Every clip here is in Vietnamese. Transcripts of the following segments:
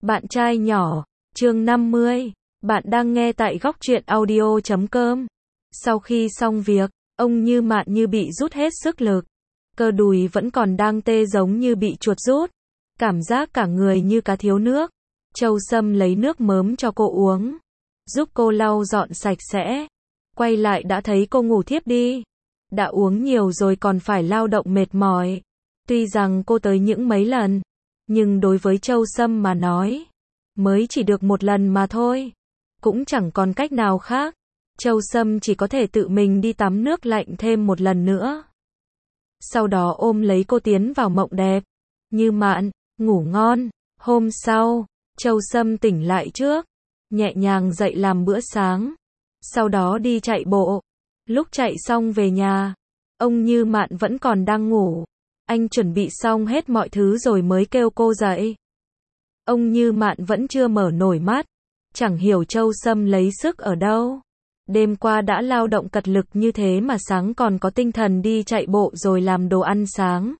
Bạn trai nhỏ, chương 50, bạn đang nghe tại góc truyện audio.com. Sau khi xong việc, ông Như Mạn như bị rút hết sức lực. Cơ đùi vẫn còn đang tê giống như bị chuột rút. Cảm giác cả người như cá thiếu nước. Châu Sâm lấy nước mớm cho cô uống. Giúp cô lau dọn sạch sẽ. Quay lại đã thấy cô ngủ thiếp đi. Đã uống nhiều rồi còn phải lao động mệt mỏi. Tuy rằng cô tới những mấy lần, nhưng đối với Châu Sâm mà nói, mới chỉ được một lần mà thôi. Cũng chẳng còn cách nào khác. Châu Sâm chỉ có thể tự mình đi tắm nước lạnh thêm một lần nữa. Sau đó ôm lấy cô tiến vào mộng đẹp. Như Mạn, ngủ ngon. Hôm sau, Châu Sâm tỉnh lại trước, nhẹ nhàng dậy làm bữa sáng. Sau đó đi chạy bộ. Lúc chạy xong về nhà, ông Như Mạn vẫn còn đang ngủ. Anh chuẩn bị xong hết mọi thứ rồi mới kêu cô dậy. Ông Như Mạn vẫn chưa mở nổi mắt. Chẳng hiểu Châu Sâm lấy sức ở đâu. Đêm qua đã lao động cật lực như thế mà sáng còn có tinh thần đi chạy bộ rồi làm đồ ăn sáng.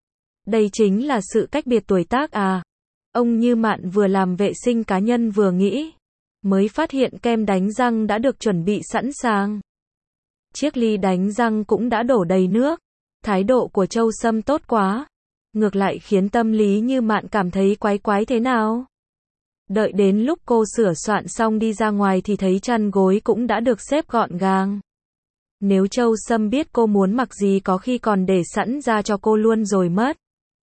Đây chính là sự cách biệt tuổi tác à. Ông Như Mạn vừa làm vệ sinh cá nhân vừa nghĩ. Mới phát hiện kem đánh răng đã được chuẩn bị sẵn sàng. Chiếc ly đánh răng cũng đã đổ đầy nước. Thái độ của Châu Sâm tốt quá. Ngược lại khiến tâm lý Như Mạn cảm thấy quái quái thế nào. Đợi đến lúc cô sửa soạn xong đi ra ngoài thì thấy chăn gối cũng đã được xếp gọn gàng. Nếu Châu Sâm biết cô muốn mặc gì có khi còn để sẵn ra cho cô luôn rồi mất.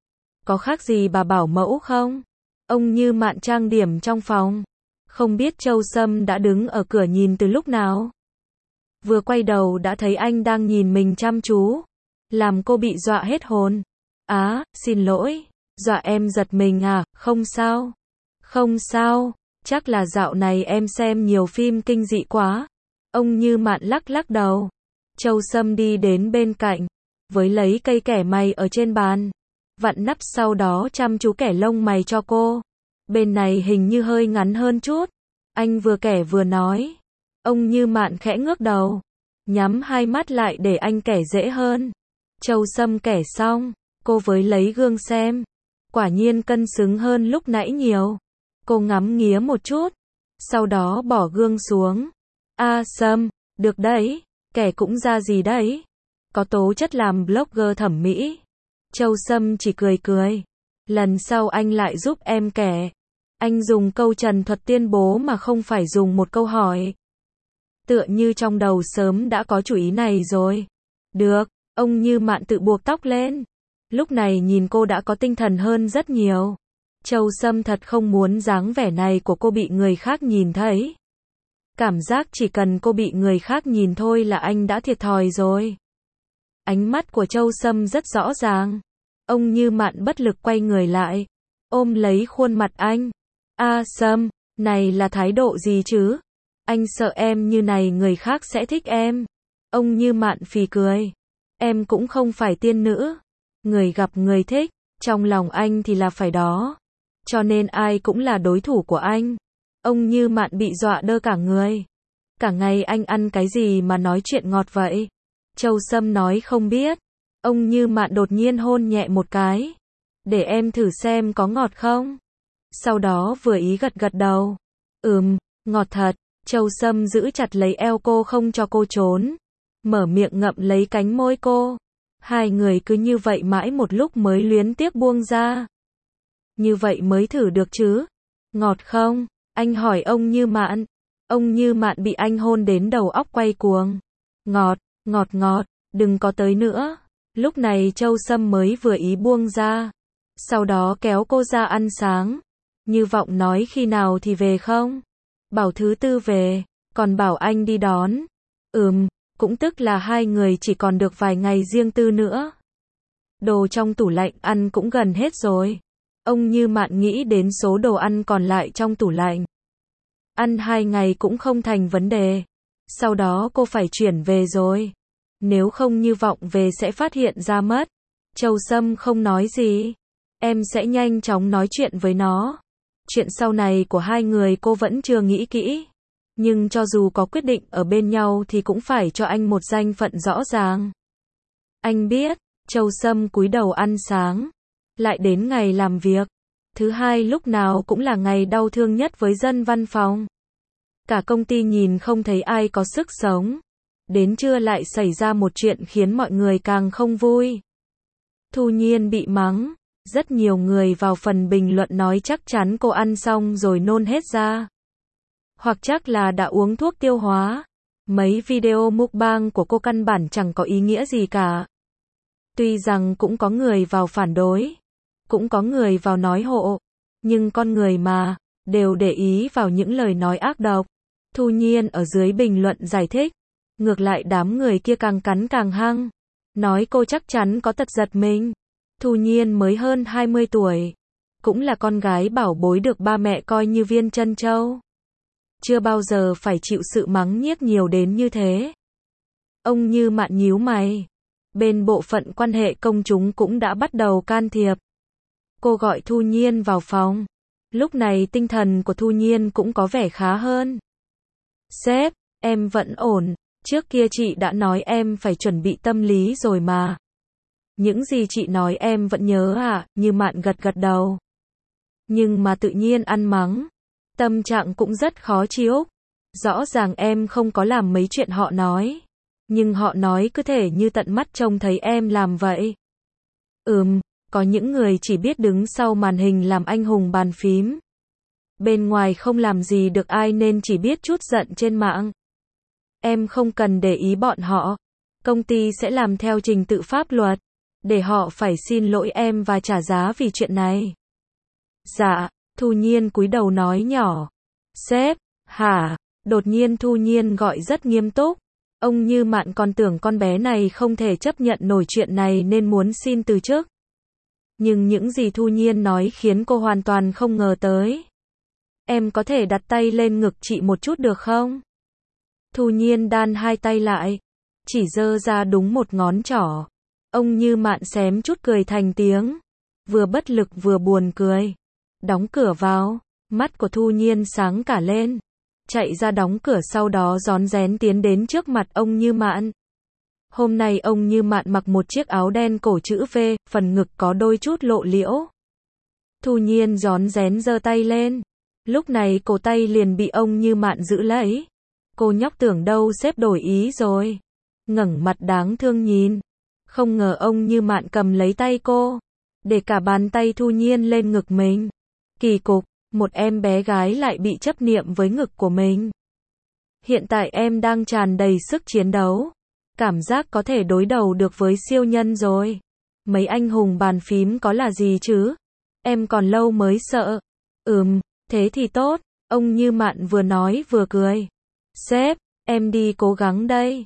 Có khác gì bà bảo mẫu không? Ông Như Mạn trang điểm trong phòng. Không biết Châu Sâm đã đứng ở cửa nhìn từ lúc nào. Vừa quay đầu đã thấy anh đang nhìn mình chăm chú. Làm cô bị dọa hết hồn. Xin lỗi. Dọa em giật mình à, không sao. Không sao, chắc là dạo này em xem nhiều phim kinh dị quá. Ông Như Mạn lắc lắc đầu. Châu Sâm đi đến bên cạnh, với lấy cây kẻ mày ở trên bàn. Vặn nắp sau đó chăm chú kẻ lông mày cho cô. Bên này hình như hơi ngắn hơn chút. Anh vừa kẻ vừa nói. Ông Như Mạn khẽ ngước đầu. Nhắm hai mắt lại để anh kẻ dễ hơn. Châu Sâm kẻ xong, cô với lấy gương xem. Quả nhiên cân xứng hơn lúc nãy nhiều. Cô ngắm nghía một chút. Sau đó bỏ gương xuống. Sâm, được đấy. Kẻ cũng ra gì đấy. Có tố chất làm blogger thẩm mỹ. Châu Sâm chỉ cười cười. Lần sau anh lại giúp em kẻ. Anh dùng câu trần thuật tuyên bố mà không phải dùng một câu hỏi. Tựa như trong đầu sớm đã có chủ ý này rồi. Được, ông Như Mạn tự buộc tóc lên. Lúc này nhìn cô đã có tinh thần hơn rất nhiều. Châu Sâm thật không muốn dáng vẻ này của cô bị người khác nhìn thấy. Cảm giác chỉ cần cô bị người khác nhìn thôi là anh đã thiệt thòi rồi. Ánh mắt của Châu Sâm rất rõ ràng. Ông Như Mạn bất lực quay người lại, ôm lấy khuôn mặt anh. Sâm, này là thái độ gì chứ? Anh sợ em như này người khác sẽ thích em. Ông Như Mạn phì cười. Em cũng không phải tiên nữ. Người gặp người thích, trong lòng anh thì là phải đó. Cho nên ai cũng là đối thủ của anh. Ông Như Mạn bị dọa đơ cả người. Cả ngày anh ăn cái gì mà nói chuyện ngọt vậy? Châu Sâm nói không biết. Ông Như Mạn đột nhiên hôn nhẹ một cái. Để em thử xem có ngọt không? Sau đó vừa ý gật gật đầu. Ngọt thật. Châu Sâm giữ chặt lấy eo cô không cho cô trốn. Mở miệng ngậm lấy cánh môi cô. Hai người cứ như vậy mãi một lúc mới luyến tiếc buông ra. Như vậy mới thử được chứ? Ngọt không? Anh hỏi ông Như Mạn. Ông Như Mạn bị anh hôn đến đầu óc quay cuồng. Ngọt, ngọt, đừng có tới nữa. Lúc này Châu Sâm mới vừa ý buông ra. Sau đó kéo cô ra ăn sáng. Như Vọng nói khi nào thì về không? Bảo thứ tư về, còn bảo anh đi đón. Cũng tức là hai người chỉ còn được vài ngày riêng tư nữa. Đồ trong tủ lạnh ăn cũng gần hết rồi. Ông Như Mạn nghĩ đến số đồ ăn còn lại trong tủ lạnh. Ăn 2 ngày cũng không thành vấn đề. Sau đó cô phải chuyển về rồi. Nếu không Như Vọng về sẽ phát hiện ra mất. Châu Sâm không nói gì. Em sẽ nhanh chóng nói chuyện với nó. Chuyện sau này của hai người cô vẫn chưa nghĩ kỹ. Nhưng cho dù có quyết định ở bên nhau thì cũng phải cho anh một danh phận rõ ràng. Anh biết. Châu Sâm cúi đầu ăn sáng. Lại đến ngày làm việc. Thứ hai lúc nào cũng là ngày đau thương nhất với dân văn phòng. Cả công ty nhìn không thấy ai có sức sống. Đến trưa lại xảy ra một chuyện khiến mọi người càng không vui. Thu Nhiên bị mắng. Rất nhiều người vào phần bình luận nói chắc chắn cô ăn xong rồi nôn hết ra. Hoặc chắc là đã uống thuốc tiêu hóa. Mấy video mukbang của cô căn bản chẳng có ý nghĩa gì cả. Tuy rằng cũng có người vào phản đối, cũng có người vào nói hộ, nhưng con người mà, đều để ý vào những lời nói ác độc. Thu Nhiên ở dưới bình luận giải thích, ngược lại đám người kia càng cắn càng hăng, nói cô chắc chắn có tật giật mình. Thu Nhiên mới hơn 20 tuổi, cũng là con gái bảo bối được ba mẹ coi như viên trân châu. Chưa bao giờ phải chịu sự mắng nhiếc nhiều đến như thế. Ông Như Mạn nhíu mày. Bên bộ phận quan hệ công chúng cũng đã bắt đầu can thiệp. Cô gọi Thu Nhiên vào phòng. Lúc này tinh thần của Thu Nhiên cũng có vẻ khá hơn. Sếp, em vẫn ổn. Trước kia chị đã nói em phải chuẩn bị tâm lý rồi mà. Những gì chị nói em vẫn nhớ à? Như Mạn gật gật đầu. Nhưng mà tự nhiên ăn mắng. Tâm trạng cũng rất khó chịu. Rõ ràng em không có làm mấy chuyện họ nói. Nhưng họ nói cứ thể như tận mắt trông thấy em làm vậy. Có những người chỉ biết đứng sau màn hình làm anh hùng bàn phím. Bên ngoài không làm gì được ai nên chỉ biết trút giận trên mạng. Em không cần để ý bọn họ. Công ty sẽ làm theo trình tự pháp luật. Để họ phải xin lỗi em và trả giá vì chuyện này. Dạ, Thu Nhiên cúi đầu nói nhỏ. Sếp, hả? Đột nhiên Thu Nhiên gọi rất nghiêm túc. Ông Như Mạn còn tưởng con bé này không thể chấp nhận nổi chuyện này nên muốn xin từ chức. Nhưng những gì Thu Nhiên nói khiến cô hoàn toàn không ngờ tới. Em có thể đặt tay lên ngực chị một chút được không? Thu Nhiên đan hai tay lại. Chỉ giơ ra đúng một ngón trỏ. Ông Như Mạn xém chút cười thành tiếng. Vừa bất lực vừa buồn cười. Đóng cửa vào. Mắt của Thu Nhiên sáng cả lên. Chạy ra đóng cửa sau đó rón rén tiến đến trước mặt ông Như Mạn. Hôm nay ông Như Mạn mặc một chiếc áo đen cổ chữ V, phần ngực có đôi chút lộ liễu. Thu Nhiên rón rén giơ tay lên. Lúc này cổ tay liền bị ông Như Mạn giữ lấy. Cô nhóc tưởng đâu sếp đổi ý rồi. Ngẩng mặt đáng thương nhìn. Không ngờ ông Như Mạn cầm lấy tay cô. Để cả bàn tay Thu Nhiên lên ngực mình. Kỳ cục. Một em bé gái lại bị chấp niệm với ngực của mình. Hiện tại em đang tràn đầy sức chiến đấu. Cảm giác có thể đối đầu được với siêu nhân rồi. Mấy anh hùng bàn phím có là gì chứ? Em còn lâu mới sợ. Thế thì tốt. Ông Như Mạn vừa nói vừa cười. Sếp, em đi cố gắng đây.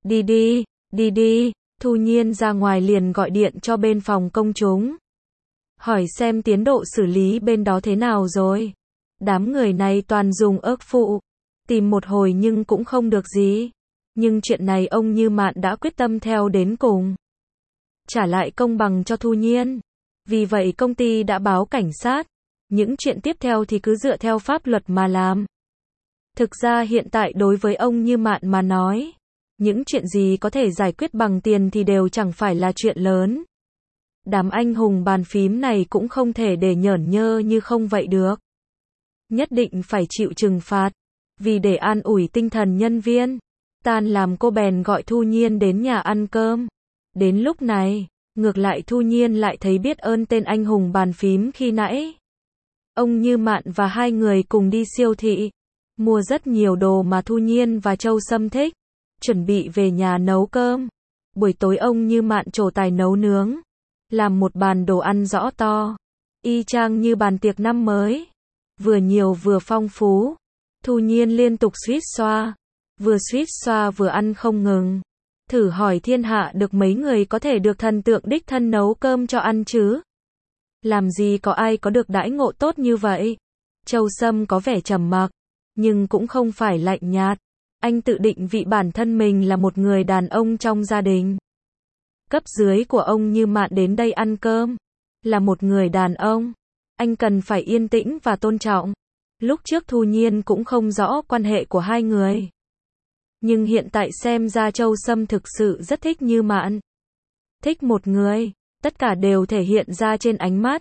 Đi. Thu Nhiên ra ngoài liền gọi điện cho bên phòng công chúng. Hỏi xem tiến độ xử lý bên đó thế nào rồi. Đám người này toàn dùng ớt phụ. Tìm một hồi nhưng cũng không được gì. Nhưng chuyện này ông Như Mạn đã quyết tâm theo đến cùng. Trả lại công bằng cho Thu Nhiên. Vì vậy công ty đã báo cảnh sát. Những chuyện tiếp theo thì cứ dựa theo pháp luật mà làm. Thực ra hiện tại đối với ông Như Mạn mà nói, những chuyện gì có thể giải quyết bằng tiền thì đều chẳng phải là chuyện lớn. Đám anh hùng bàn phím này cũng không thể để nhởn nhơ như không vậy được. Nhất định phải chịu trừng phạt. Vì để an ủi tinh thần nhân viên, tan làm cô bèn gọi Thu Nhiên đến nhà ăn cơm. Đến lúc này, ngược lại Thu Nhiên lại thấy biết ơn tên anh hùng bàn phím khi nãy. Ông Như Mạn và hai người cùng đi siêu thị, mua rất nhiều đồ mà Thu Nhiên và Châu Sâm thích, chuẩn bị về nhà nấu cơm. Buổi tối ông Như Mạn trổ tài nấu nướng, làm một bàn đồ ăn rõ to, y chang như bàn tiệc năm mới, vừa nhiều vừa phong phú. Thu Nhiên liên tục suýt xoa vừa ăn không ngừng. Thử hỏi thiên hạ được mấy người có thể được thần tượng đích thân nấu cơm cho ăn chứ? Làm gì có ai có được đãi ngộ tốt như vậy? Châu Sâm có vẻ trầm mặc, nhưng cũng không phải lạnh nhạt. Anh tự định vị bản thân mình là một người đàn ông trong gia đình. Cấp dưới của ông Như Mạn đến đây ăn cơm. Là một người đàn ông. Anh cần phải yên tĩnh và tôn trọng. Lúc trước Thu Nhiên cũng không rõ quan hệ của hai người. Nhưng hiện tại xem ra Châu Sâm thực sự rất thích Như Mạn. Thích một người, tất cả đều thể hiện ra trên ánh mắt.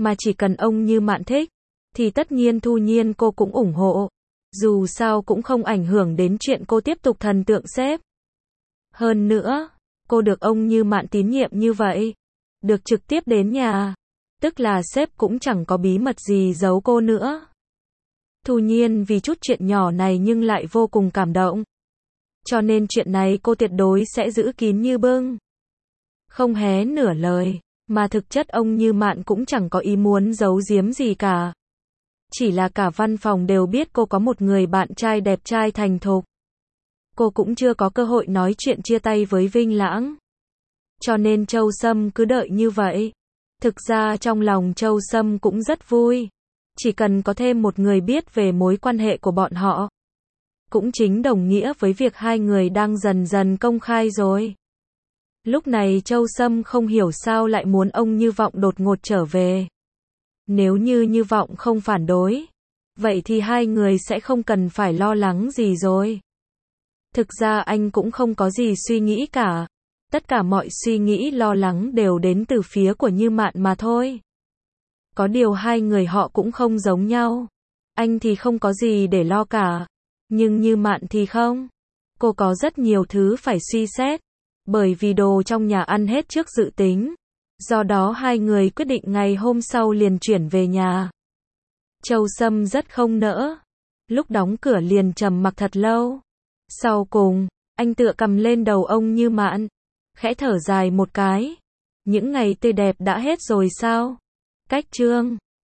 mà chỉ cần ông Như Mạn thích, thì tất nhiên Thu Nhiên cô cũng ủng hộ. Dù sao cũng không ảnh hưởng đến chuyện cô tiếp tục thần tượng sếp. Hơn nữa, cô được ông Như Mạn tín nhiệm như vậy, được trực tiếp đến nhà, tức là sếp cũng chẳng có bí mật gì giấu cô nữa. Thu Nhiên vì chút chuyện nhỏ này nhưng lại vô cùng cảm động. Cho nên chuyện này cô tuyệt đối sẽ giữ kín như bưng. Không hé nửa lời, mà thực chất ông Như Mạn cũng chẳng có ý muốn giấu giếm gì cả. Chỉ là cả văn phòng đều biết cô có một người bạn trai đẹp trai thành thục. Cô cũng chưa có cơ hội nói chuyện chia tay với Vinh Lãng. Cho nên Châu Sâm cứ đợi như vậy. Thực ra trong lòng Châu Sâm cũng rất vui. Chỉ cần có thêm một người biết về mối quan hệ của bọn họ, cũng chính đồng nghĩa với việc hai người đang dần dần công khai rồi. Lúc này Châu Sâm không hiểu sao lại muốn ông Như Vọng đột ngột trở về. Nếu như Như Vọng không phản đối, vậy thì hai người sẽ không cần phải lo lắng gì rồi. Thực ra anh cũng không có gì suy nghĩ cả. Tất cả mọi suy nghĩ lo lắng đều đến từ phía của Như Mạn mà thôi. Có điều hai người họ cũng không giống nhau. Anh thì không có gì để lo cả. Nhưng Như Mạn thì không. Cô có rất nhiều thứ phải suy xét. Bởi vì đồ trong nhà ăn hết trước dự tính. Do đó hai người quyết định ngày hôm sau liền chuyển về nhà. Châu Sâm rất không nỡ. Lúc đóng cửa liền trầm mặc thật lâu. Sau cùng, anh tựa cầm lên đầu ông Như Mạn, khẽ thở dài một cái. Những ngày tươi đẹp đã hết rồi sao? Cách chương